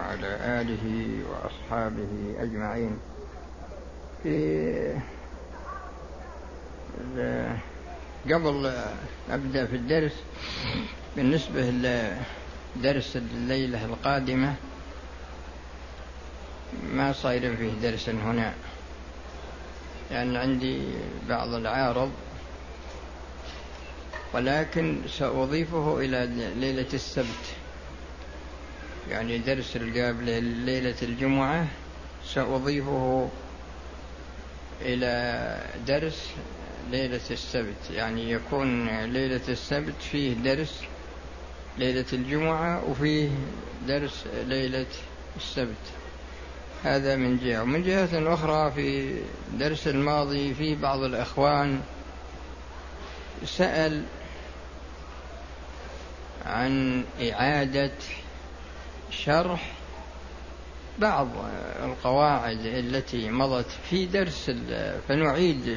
وعلى آله وأصحابه أجمعين. قبل أبدأ في الدرس، بالنسبة لدرس الليلة القادمة ما صاير فيه درس هنا، لأن عندي بعض العارض، ولكن سأضيفه إلى ليلة السبت، يعني درس القابل ليلة الجمعة سأضيفه إلى درس ليلة السبت، يعني يكون ليلة السبت فيه درس ليلة الجمعة وفيه درس ليلة السبت. هذا من جهة. ومن جهة أخرى في درس الماضي في بعض الأخوان سأل عن إعادة شرح بعض القواعد التي مضت في درس، فنعيد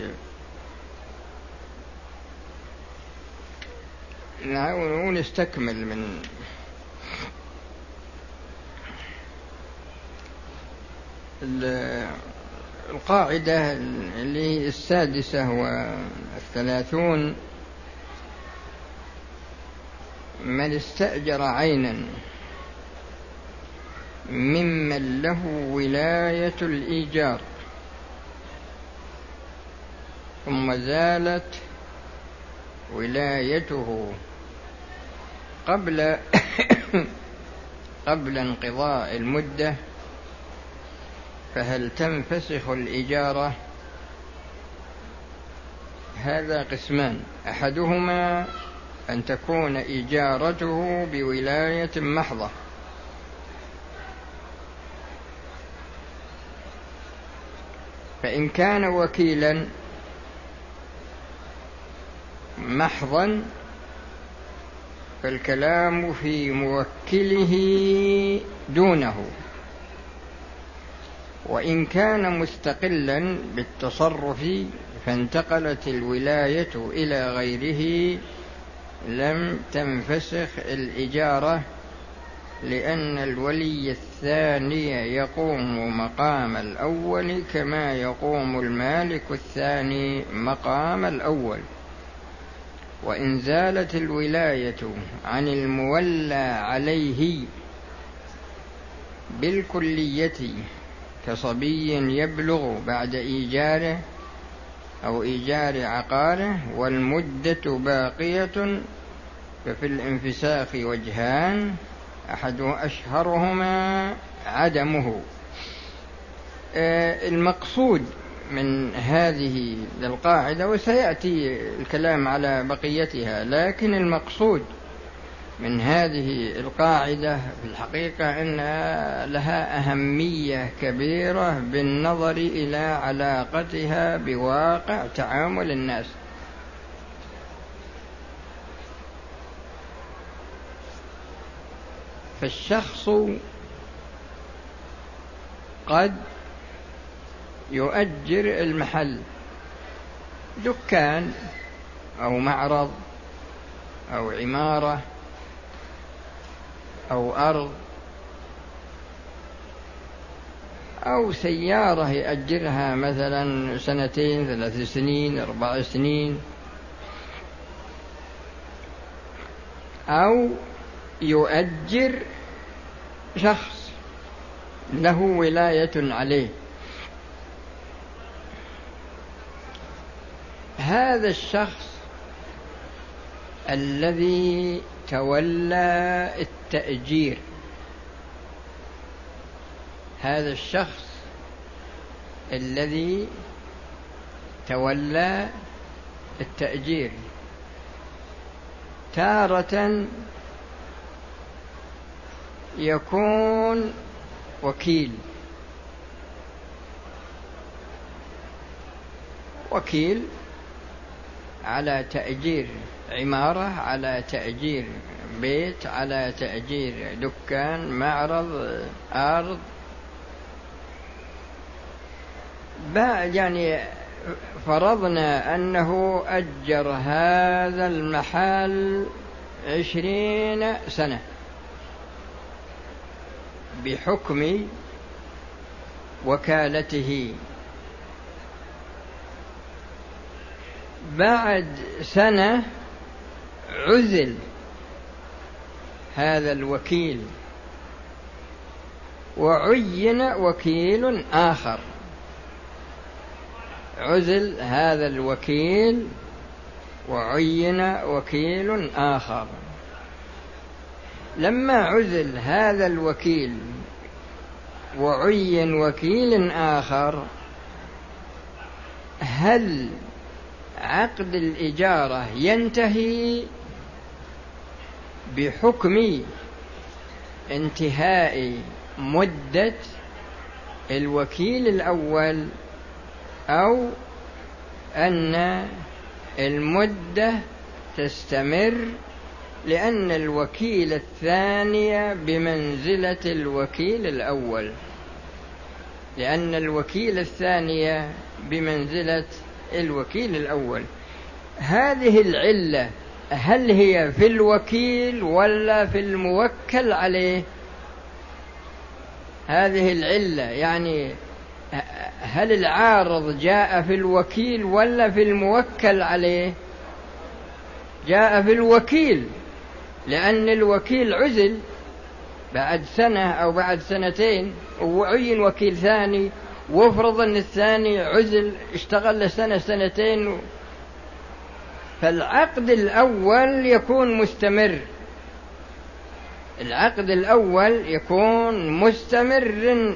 ونستكمل من القاعدة اللي هي 36. من استأجر عينا ممن له ولاية الإيجار ثم زالت ولايته قبل انقضاء المدة، فهل تنفسخ الإجارة؟ هذا قسمان: أحدهما أن تكون إجارته بولاية محضة، فإن كان وكيلا محضا فالكلام في موكله دونه، وإن كان مستقلا بالتصرف فانتقلت الولاية إلى غيره لم تنفسخ الإجارة، لأن الولي الثاني يقوم مقام الأول كما يقوم المالك الثاني مقام الأول. وإن زالت الولاية عن المولى عليه بالكلية كصبي يبلغ بعد إيجاره أو إيجار عقاره والمدة باقية، ففي الانفساخ وجهان: أشهرهما عدمه. المقصود من هذه القاعدة، وسيأتي الكلام على بقيتها، لكن المقصود من هذه القاعدة في الحقيقة أن لها أهمية كبيرة بالنظر إلى علاقتها بواقع تعامل الناس. فالشخص قد يؤجر المحل، دكان أو معرض أو عمارة أو أرض أو سيارة يأجرها مثلا 2 3 سنين 4 سنين، أو يؤجر شخص له ولاية عليه. هذا الشخص الذي تولى التأجير، هذا الشخص الذي تولى التأجير تارة يكون وكيل على تأجير عمارة، على تأجير بيت، على تأجير دكان، معرض، أرض، يعني فرضنا أنه أجر هذا المحل 20 سنة، بحكم وكالته. بعد سنة عزل هذا الوكيل وعين وكيل آخر. عزل هذا الوكيل وعين وكيل آخر. لما عزل هذا الوكيل وعين وكيل آخر، هل عقد الإجارة ينتهي بحكم انتهاء مدة الوكيل الأول، أو أن المدة تستمر لأن الوكيل الثاني بمنزلة الوكيل الأول؟ لأن الوكيل الثاني بمنزلة الوكيل الأول. هذه العلة هل هي في الوكيل ولا في الموكل عليه؟ هذه العلة يعني هل العارض جاء في الوكيل ولا في الموكل عليه؟ جاء في الوكيل، لأن الوكيل عزل بعد سنة أو بعد سنتين وعين وكيل ثاني، وافرض أن الثاني عزل اشتغل سنة سنتين، فالعقد الأول يكون مستمر. العقد الأول يكون مستمر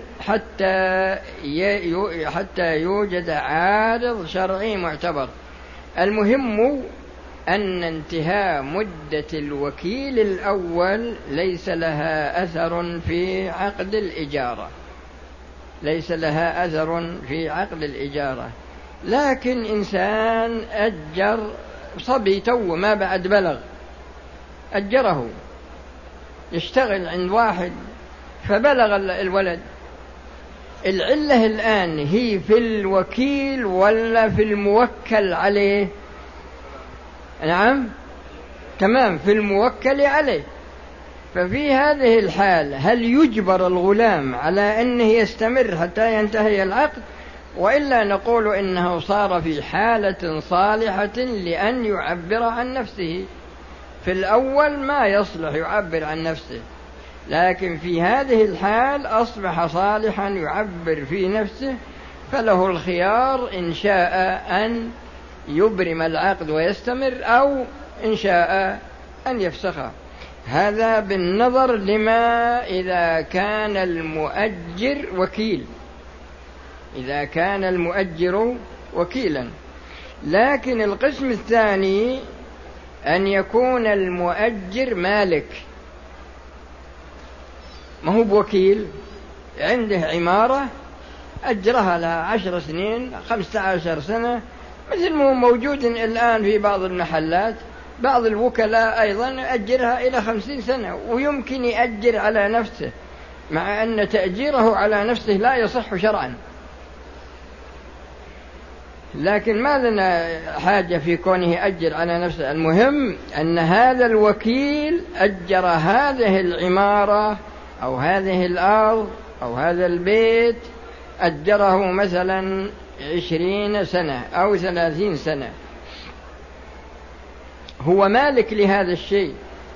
حتى يوجد عارض شرعي معتبر. المهم أن انتهاء مدة الوكيل الأول ليس لها أثر في عقد الإجارة، ليس لها أثر في عقد الإجارة. لكن إنسان أجر صبي تو ما بعد بلغ، أجره يشتغل عند واحد فبلغ الولد، العلة الآن هي في الوكيل ولا في الموكل عليه؟ نعم تمام، في الموكل عليه. ففي هذه الحال هل يجبر الغلام على أنه يستمر حتى ينتهي العقد، وإلا نقول إنه صار في حالة صالحة لأن يعبر عن نفسه؟ في الأول ما يصلح يعبر عن نفسه، لكن في هذه الحال أصبح صالحا يعبر في نفسه، فله الخيار إن شاء أن يبرم العقد ويستمر، أو إن شاء أن يفسخه. هذا بالنظر لما إذا كان المؤجر وكيل، إذا كان المؤجر وكيلا. لكن القسم الثاني أن يكون المؤجر مالك، ما هو بوكيل، عنده عمارة أجرها لها 10 سنين 15 سنة، مثل ما هو موجود الآن في بعض المحلات. بعض الوكلاء أيضا أجرها إلى 50 سنة، ويمكن يأجر على نفسه، مع أن تأجيره على نفسه لا يصح شرعا. لكن ما لنا حاجة في كونه أجر على نفسه. المهم أن هذا الوكيل أجر هذه العمارة أو هذه الأرض أو هذا البيت، أجره مثلا 20 سنة أو 30 سنة، هو مالك لهذا الشيء،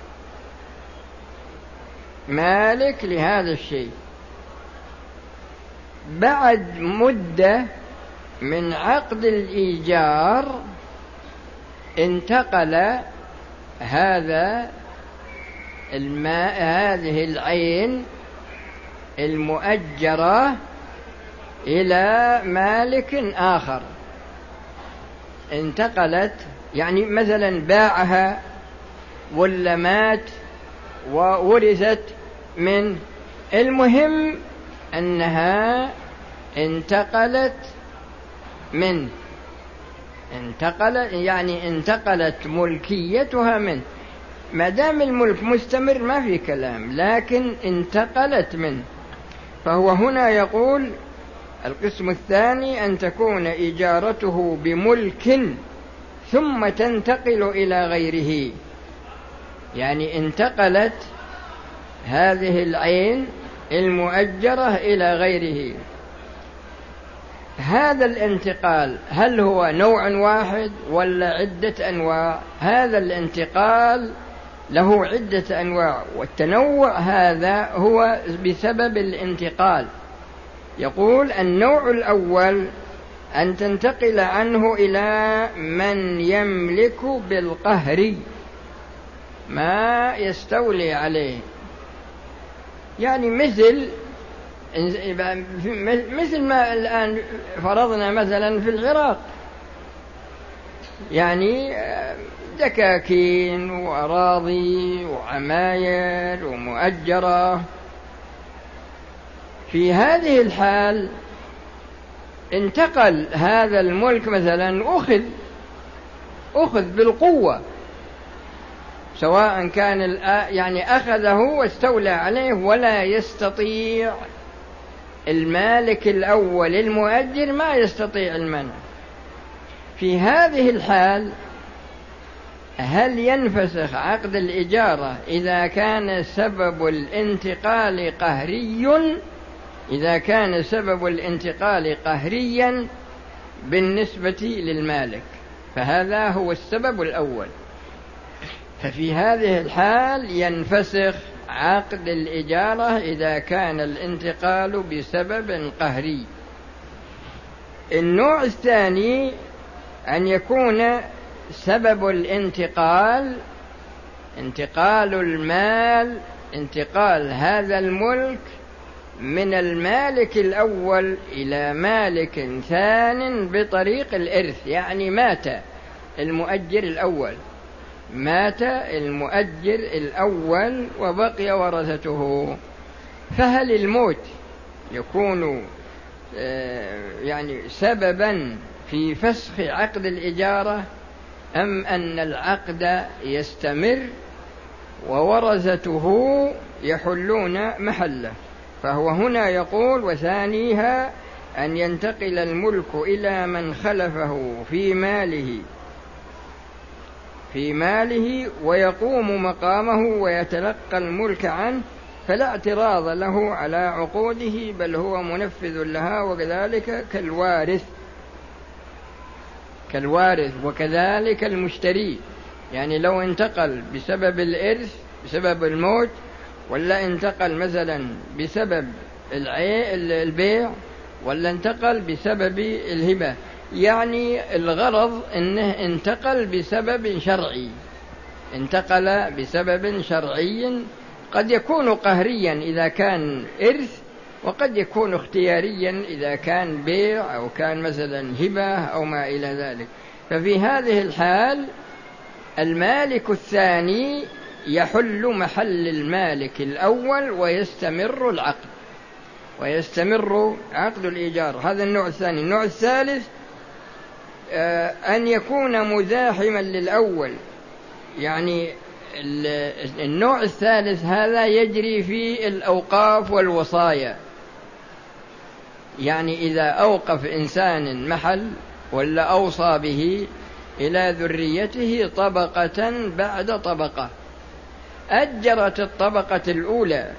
مالك لهذا الشيء. بعد مدة من عقد الإيجار انتقل هذه العين المؤجرة إلى مالك آخر. انتقلت يعني مثلا باعها ولا مات وورثت من، المهم أنها انتقلت من، انتقلت ملكيتها من. ما دام الملك مستمر ما في كلام، لكن انتقلت من. فهو هنا يقول القسم الثاني أن تكون إجارته بملك ثم تنتقل إلى غيره، يعني انتقلت هذه العين المؤجرة إلى غيره. هذا الانتقال هل هو نوع واحد ولا عدة أنواع؟ هذا الانتقال له عدة أنواع، والتنوع هذا هو بسبب الانتقال. يقول النوع الأول أن تنتقل عنه إلى من يملك بالقهر ما يستولي عليه، يعني مثل ما الآن فرضنا مثلا في العراق، يعني دكاكين وأراضي وعماير ومؤجرة. في هذه الحال انتقل هذا الملك مثلا، أخذ بالقوة، سواء كان يعني أخذه واستولى عليه، ولا يستطيع المالك الأول المؤجر ما يستطيع المنع. في هذه الحال هل ينفسخ عقد الإجارة إذا كان سبب الانتقال قهري؟ إذا كان سبب الانتقال قهريا بالنسبة للمالك، فهذا هو السبب الأول، ففي هذه الحال ينفسخ عقد الإجارة إذا كان الانتقال بسبب قهري. النوع الثاني أن يكون سبب الانتقال انتقال المال، انتقال هذا الملك من المالك الأول إلى مالك ثان بطريق الإرث، يعني مات المؤجر الأول وبقي ورثته. فهل الموت يكون يعني سببا في فسخ عقد الإجارة، أم أن العقد يستمر وورثته يحلون محله؟ فهو هنا يقول وثانيها أن ينتقل الملك إلى من خلفه في ماله ويقوم مقامه ويتلقى الملك عنه، فلا اعتراض له على عقوده، بل هو منفذ لها، وكذلك كالوارث وكذلك المشتري. يعني لو انتقل بسبب الإرث بسبب الموت، ولا انتقل مثلا بسبب البيع، ولا انتقل بسبب الهبة، يعني الغرض أنه انتقل بسبب شرعي، قد يكون قهريا إذا كان إرث، وقد يكون اختياريا إذا كان بيع أو كان مثلا هبة أو ما إلى ذلك. ففي هذه الحال المالك الثاني يحل محل المالك الأول ويستمر عقد الإيجار. هذا النوع الثاني. النوع الثالث أن يكون مزاحما للأول، يعني النوع الثالث هذا يجري في الأوقاف والوصايا، يعني إذا أوقف إنسان محل ولا أوصى به إلى ذريته طبقة بعد طبقة، أجرت الطبقة الأولى،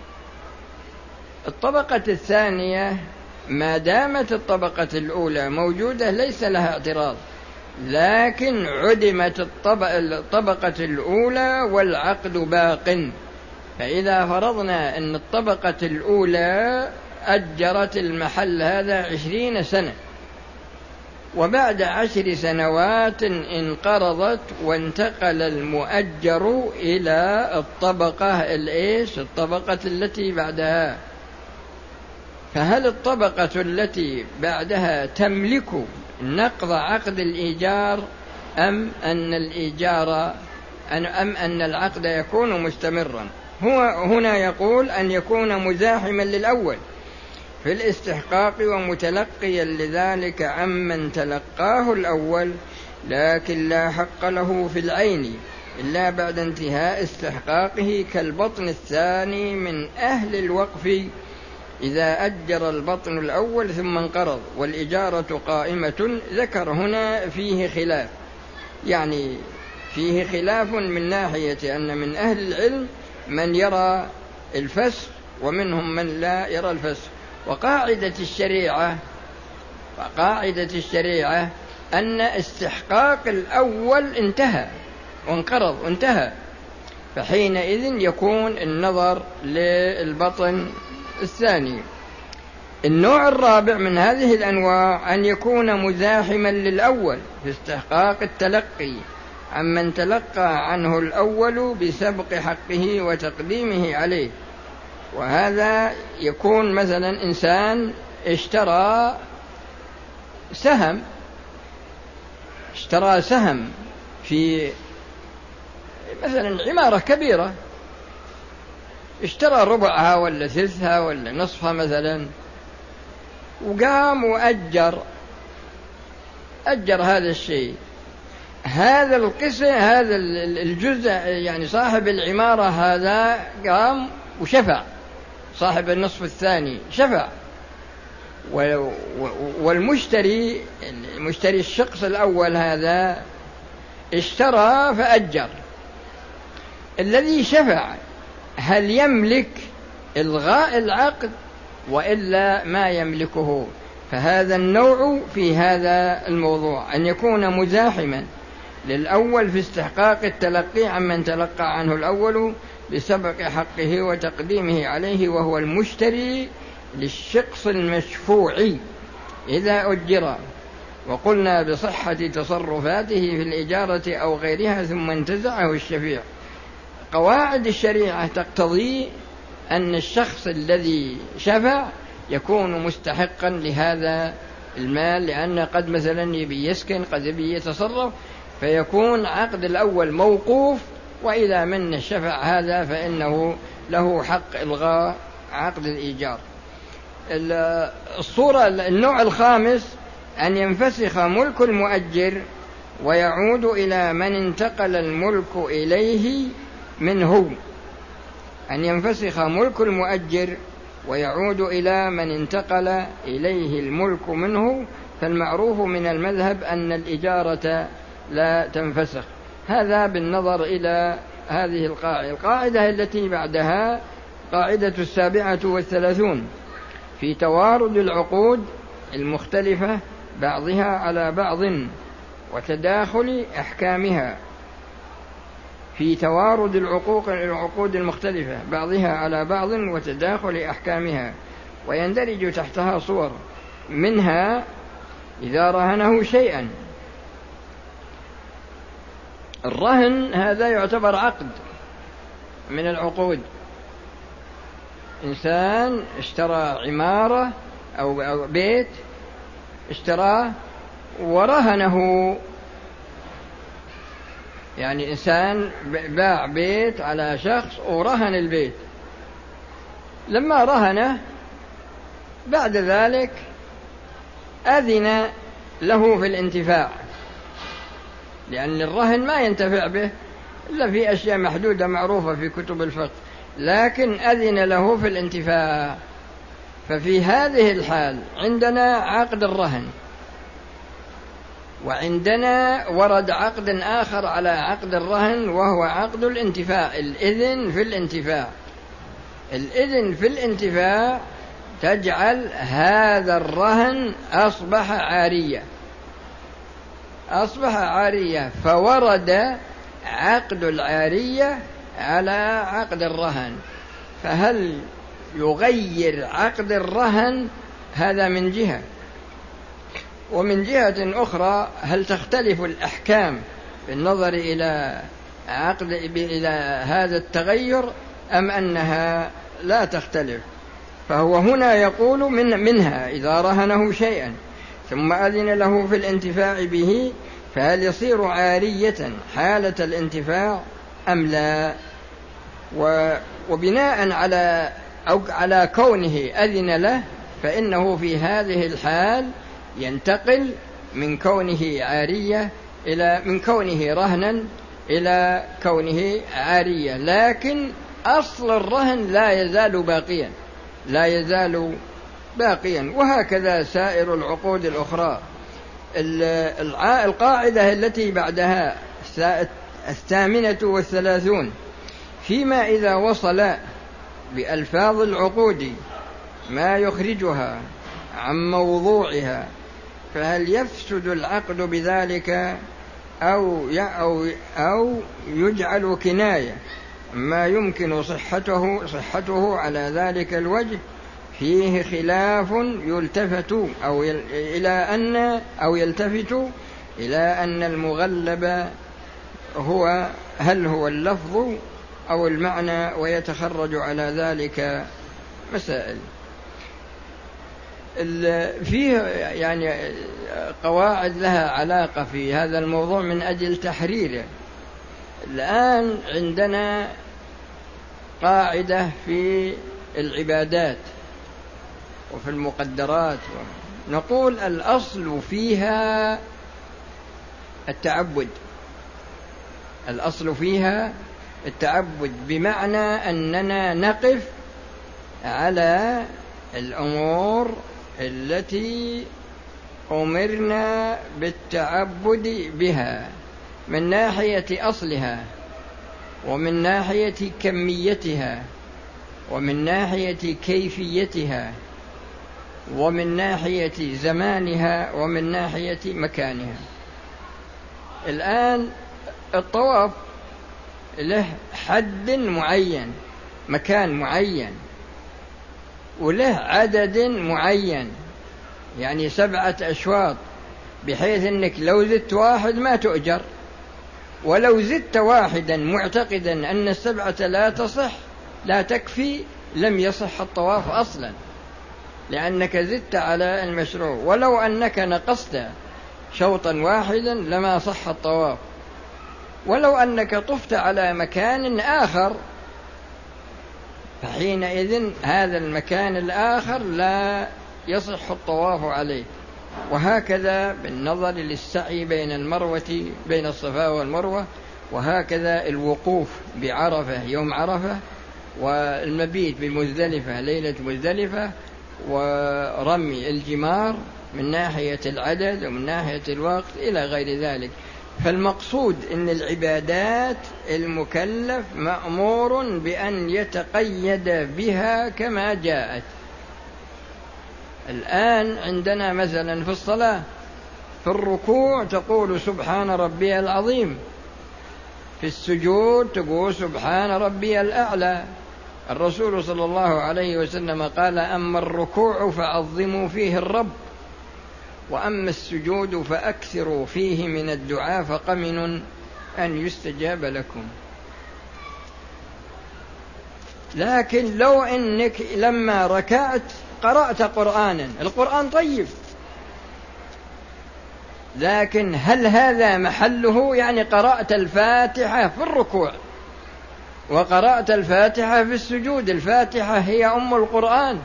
الطبقة الثانية ما دامت الطبقة الأولى موجودة ليس لها اعتراض، لكن عدمت الطبقة الأولى والعقد باق. فإذا فرضنا أن الطبقة الأولى أجرت المحل هذا 20 سنة، وبعد 10 سنوات انقرضت وانتقل المؤجر إلى الطبقة التي بعدها، فهل الطبقة التي بعدها تملك نقض عقد الإيجار أم أن العقد يكون مستمرا؟ هو هنا يقول أن يكون مزاحما للأول في الاستحقاق ومتلقيا لذلك عمن تلقاه الأول، لكن لا حق له في العين إلا بعد انتهاء استحقاقه، كالبطن الثاني من أهل الوقف إذا أجر البطن الأول ثم انقرض والإجارة قائمة. ذكر هنا فيه خلاف، يعني فيه خلاف من ناحية أن من أهل العلم من يرى الفسخ ومنهم من لا يرى الفسخ. وقاعدة الشريعة أن استحقاق الأول انتهى وانقرض وانتهى، فحينئذ يكون النظر للبطن الثاني. النوع الرابع من هذه الأنواع أن يكون مزاحما للأول في استحقاق التلقي عمن تلقى عنه الأول بسبق حقه وتقديمه عليه. وهذا يكون مثلا إنسان اشترى سهم في مثلا عمارة كبيرة، اشترى ربعها ولا ثلثها ولا نصفها مثلا، وقام وأجر هذا الشيء، هذا القسم، هذا الجزء، يعني صاحب العمارة هذا قام وشفع، صاحب النصف الثاني شفع، والمشتري الشخص الأول هذا اشترى فأجر. الذي شفع هل يملك إلغاء العقد وإلا ما يملكه؟ فهذا النوع في هذا الموضوع أن يكون مزاحما للأول في استحقاق التلقي عمن تلقى عنه الأول بسبق حقه وتقديمه عليه، وهو المشتري للشخص المشفوع إذا أجر، وقلنا بصحة تصرفاته في الإجارة أو غيرها ثم انتزعه الشفيع. قواعد الشريعة تقتضي أن الشخص الذي شفع يكون مستحقا لهذا المال، لأن قد مثلا يبي يسكن، قد يبي يتصرف، فيكون عقد الأول موقوف، وإذا من الشفع هذا فإنه له حق إلغاء عقد الإيجار. النوع الخامس أن ينفسخ ملك المؤجر ويعود إلى من انتقل الملك إليه منه. أن ينفسخ ملك المؤجر ويعود إلى من انتقل إليه الملك منه، فالمعروف من المذهب أن الإجارة لا تنفسخ. هذا بالنظر إلى هذه القاعدة التي بعدها قاعدة 37 في توارد العقود المختلفة بعضها على بعض وتداخل أحكامها. في توارد العقود المختلفة بعضها على بعض وتداخل أحكامها، ويندرج تحتها صور، منها إذا رهنه شيئا. الرهن هذا يعتبر عقد من العقود. إنسان اشترى عمارة أو بيت، اشتراه ورهنه، يعني إنسان باع بيت على شخص ورهن البيت. لما رهنه بعد ذلك أذن له في الانتفاع، لأن الرهن ما ينتفع به إلا في أشياء محدودة معروفة في كتب الفقه، لكن أذن له في الانتفاع. ففي هذه الحال عندنا عقد الرهن، وعندنا ورد عقد آخر على عقد الرهن وهو عقد الانتفاع، الإذن في الانتفاع. الإذن في الانتفاع تجعل هذا الرهن أصبح عارية، فورد عقد العارية على عقد الرهن. فهل يغير عقد الرهن؟ هذا من جهة. ومن جهة أخرى هل تختلف الأحكام بالنظر إلى إلى هذا التغير أم أنها لا تختلف؟ فهو هنا يقول منها إذا رهنه شيئا ثم أذن له في الانتفاع به، فهل يصير عارية حالة الانتفاع أم لا؟ وبناء على كونه أذن له، فإنه في هذه الحال ينتقل من كونه عارية من كونه رهنا إلى كونه عارية، لكن أصل الرهن لا يزال باقيا. وهكذا سائر العقود الأخرى. القاعدة التي بعدها 38 فيما إذا وصل بألفاظ العقود ما يخرجها عن موضوعها فهل يفسد العقد بذلك أو يجعل كناية ما يمكن صحته على ذلك الوجه؟ فيه خلاف يلتفت إلى أن المغلب هل هو اللفظ أو المعنى، ويتخرج على ذلك مسائل. فيه يعني قواعد لها علاقة في هذا الموضوع من أجل تحريره. الآن عندنا قاعدة في العبادات وفي المقدرات، نقول الأصل فيها التعبد. الأصل فيها التعبد بمعنى أننا نقف على الأمور التي أمرنا بالتعبد بها من ناحية أصلها، ومن ناحية كميتها، ومن ناحية كيفيتها، ومن ناحية زمانها، ومن ناحية مكانها. الآن الطواف له حد معين، مكان معين، وله عدد معين، يعني 7 أشواط، بحيث أنك لو زدت واحد ما تؤجر، ولو زدت واحدا معتقدا أن 7 لا تصح لا تكفي لم يصح الطواف أصلا، لأنك زدت على المشروع. ولو أنك نقصت شوطا واحدا لما صح الطواف. ولو أنك طفت على مكان آخر فحينئذ هذا المكان الآخر لا يصح الطواف عليه. وهكذا بالنظر للسعي بين الصفا والمروة، وهكذا الوقوف بعرفة يوم عرفة، والمبيت بمزدلفة ليلة مزدلفة، ورمي الجمار من ناحية العدد ومن ناحية الوقت إلى غير ذلك. فالمقصود أن العبادات المكلف مأمور بأن يتقيد بها كما جاءت. الآن عندنا مثلا في الصلاة في الركوع تقول سبحان ربي العظيم، في السجود تقول سبحان ربي الأعلى. الرسول صلى الله عليه وسلم قال: أما الركوع فعظموا فيه الرب، وأما السجود فأكثروا فيه من الدعاء فقمن أن يستجاب لكم. لكن لو أنك لما ركعت قرأت قرآنا، القرآن طيب، لكن هل هذا محله؟ يعني قرأت الفاتحة في الركوع وقرأت الفاتحة في السجود، الفاتحة هي أم القرآن،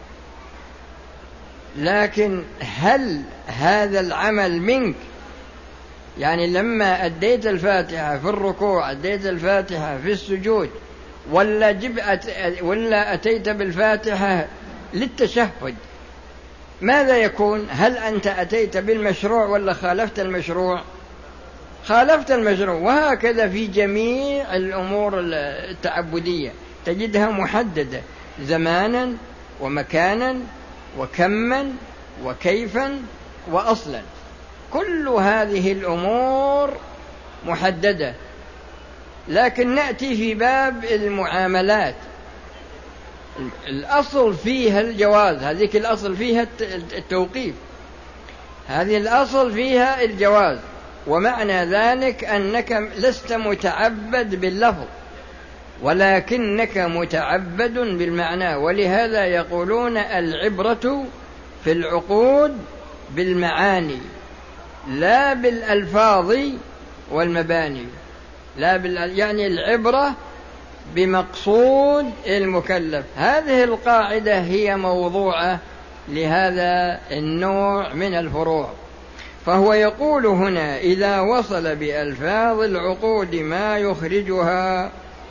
لكن هل هذا العمل منك؟ يعني لما أديت الفاتحة في الركوع أديت الفاتحة في السجود، ولا أتيت بالفاتحة للتشهد، ماذا يكون؟ هل أنت أتيت بالمشروع ولا خالفت المشروع؟ خالفت المشروع. وهكذا في جميع الأمور التعبدية تجدها محددة زمانا ومكانا وكما وكيفا وأصلا، كل هذه الأمور محددة. لكن نأتي في باب المعاملات، الأصل فيها الجواز، هذيك الأصل فيها التوقيف، هذه الأصل فيها الجواز، ومعنى ذلك أنك لست متعبد باللفظ ولكنك متعبد بالمعنى. ولهذا يقولون العبرة في العقود بالمعاني لا بالألفاظ والمباني، يعني العبرة بمقصود المكلف. هذه القاعدة هي موضوعة لهذا النوع من الفروع. فهو يقول هنا: إذا وصل بألفاظ العقود ما يخرجها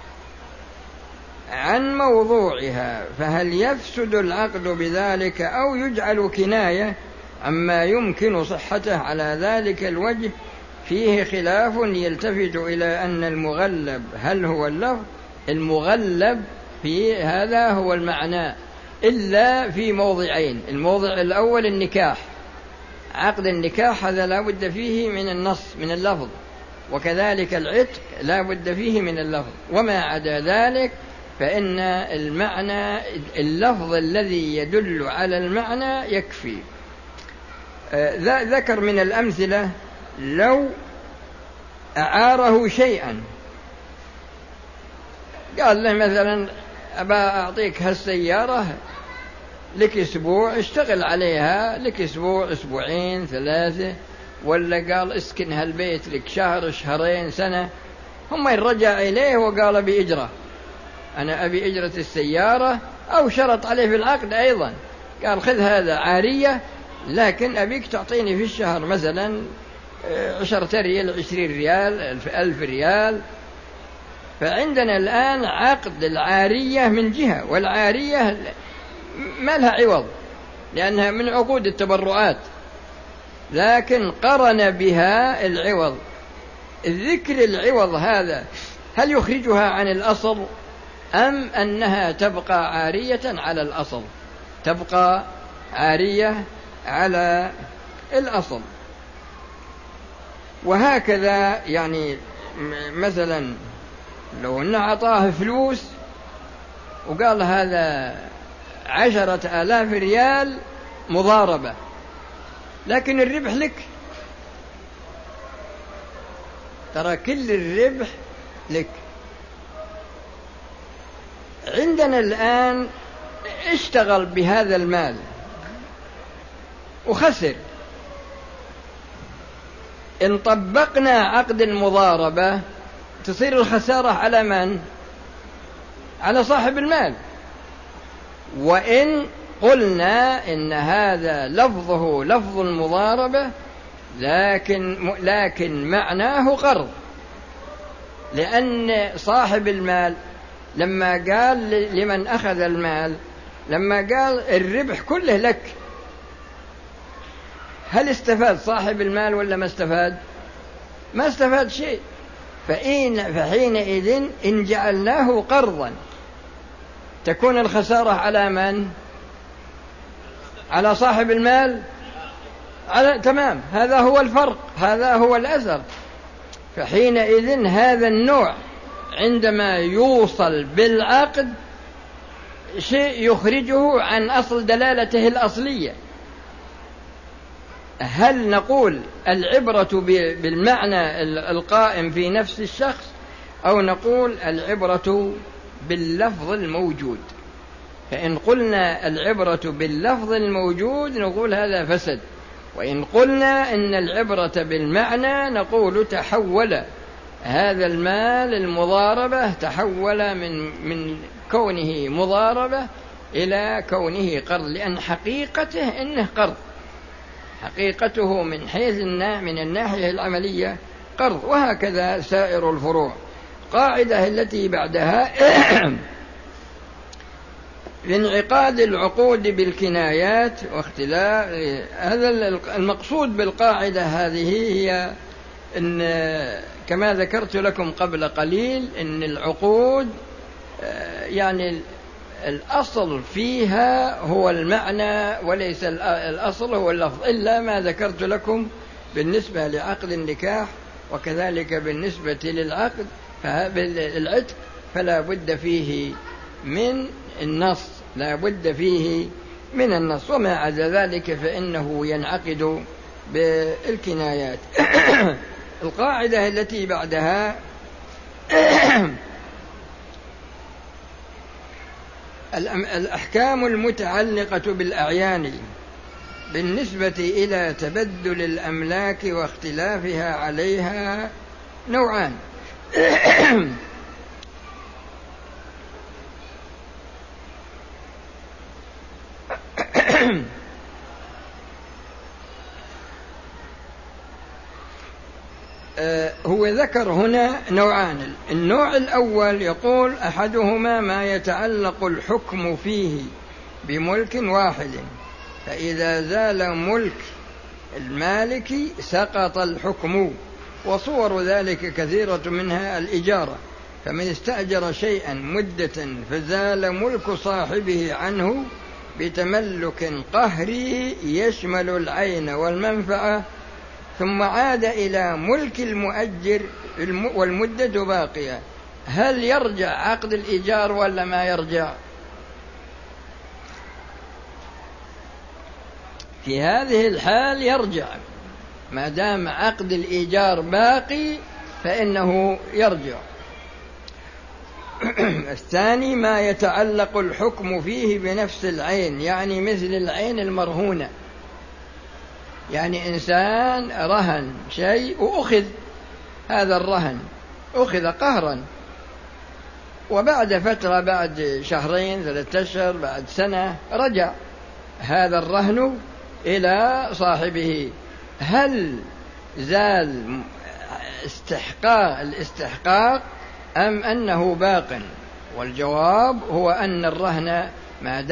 عن موضوعها فهل يفسد العقد بذلك أو يجعل كناية عما يمكن صحته على ذلك الوجه؟ فيه خلاف يلتفت إلى أن المغلب هل هو اللفظ. المغلب في هذا هو المعنى، إلا في موضعين. الموضع الأول النكاح، عقد النكاح هذا لا بد فيه من النص من اللفظ، وكذلك العتق لا بد فيه من اللفظ. وما عدا ذلك فإن المعنى اللفظ الذي يدل على المعنى يكفي. ذكر من الأمثلة لو أعاره شيئا، قال له مثلا أبا أعطيك هالسيارة لك أسبوع اشتغل عليها، لك أسبوع أسبوعين ثلاثة، ولا قال اسكن هالبيت لك شهر شهرين سنة. هم رجع إليه وقال بإجرة، أنا أبي إجرة السيارة، أو شرط عليه في العقد أيضا قال خذ هذا عارية، لكن أبيك تعطيني في الشهر مثلا 10 ريال 20 ريال 1000 ريال. فعندنا الآن عقد العارية من جهة، والعارية ما لها عوض لأنها من عقود التبرعات، لكن قرن بها العوض. الذكر العوض هذا هل يخرجها عن الأصل أم أنها تبقى عارية على الأصل؟ تبقى عارية على الأصل. وهكذا يعني مثلا لو أنه أعطاه فلوس وقال هذا 10,000 ريال مضاربة، لكن الربح لك، ترى كل الربح لك. عندنا الآن اشتغل بهذا المال وخسر، إن طبقنا عقد المضاربة تصير الخسارة على من؟ على صاحب المال. وإن قلنا إن هذا لفظه لفظ المضاربة لكن معناه قرض، لأن صاحب المال لما قال لمن أخذ المال، لما قال الربح كله لك، هل استفاد صاحب المال ولا ما استفاد؟ ما استفاد شيء. فحينئذ إن جعلناه قرضا تكون الخسارة على من؟ على صاحب المال. تمام، هذا هو الفرق، هذا هو الأثر. فحينئذ هذا النوع عندما يوصل بالعقد شيء يخرجه عن أصل دلالته الأصلية. هل نقول العبرة بالمعنى القائم في نفس الشخص، أو نقول العبرة باللفظ الموجود؟ فإن قلنا العبرة باللفظ الموجود نقول هذا فسد، وإن قلنا إن العبرة بالمعنى نقول تحول هذا المال المضاربة، تحول من كونه مضاربة إلى كونه قرض، لأن حقيقته إنه قرض، حقيقته من حيث من الناحية العملية قرض. وهكذا سائر الفروع. قاعدة التي بعدها لانعقاد العقود بالكنايات واختلاف. هذا المقصود بالقاعدة هذه هي إن كما ذكرت لكم قبل قليل إن العقود يعني الأصل فيها هو المعنى وليس الأصل هو اللفظ، إلا ما ذكرت لكم بالنسبة لعقد النكاح، وكذلك بالنسبة للعقد العتق فلا بد فيه من النص، لا بد فيه من النص. وما عدا ذلك فإنه ينعقد بالكنايات. القاعدة التي بعدها الأحكام المتعلقة بالأعيان بالنسبة إلى تبدل الأملاك واختلافها عليها نوعان. هو ذكر هنا نوعان. النوع الأول يقول أحدهما ما يتعلق الحكم فيه بملك واحد، فإذا زال ملك المالك سقط الحكم، وصور ذلك كثيرة منها الإجارة، فمن استأجر شيئا مدة فزال ملك صاحبه عنه بتملك قهري يشمل العين والمنفعة، ثم عاد إلى ملك المؤجر والمدة باقية، هل يرجع عقد الإيجار ولا ما يرجع؟ في هذه الحال يرجع، ما دام عقد الإيجار باقي فإنه يرجع. الثاني ما يتعلق الحكم فيه بنفس العين، يعني مثل العين المرهونة، يعني إنسان رهن شيء وأخذ هذا الرهن، أخذ قهرا، وبعد فترة، بعد شهرين 3 أشهر، بعد سنة، رجع هذا الرهن إلى صاحبه، هل زال الاستحقاق أم أنه باق؟ والجواب هو أن الرهن ما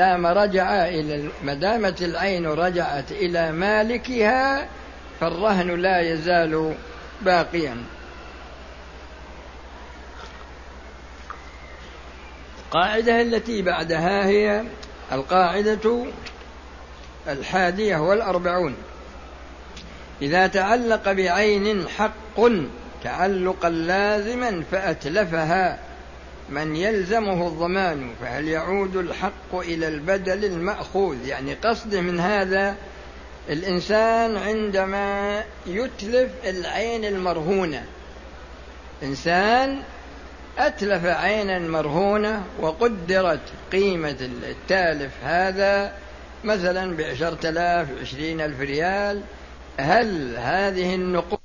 دامت العين رجعت إلى مالكها فالرهن لا يزال باقيا. القاعدة التي بعدها هي القاعدة 41. إذا تعلق بعين حق تعلقا لازما فأتلفها من يلزمه الضمان، فهل يعود الحق إلى البدل المأخوذ؟ يعني قصده من هذا الإنسان عندما يتلف العين المرهونة، إنسان أتلف عينا مرهونة وقدرت قيمة التالف هذا مثلا ب10,000 20,000 ريال، هل هذه النقود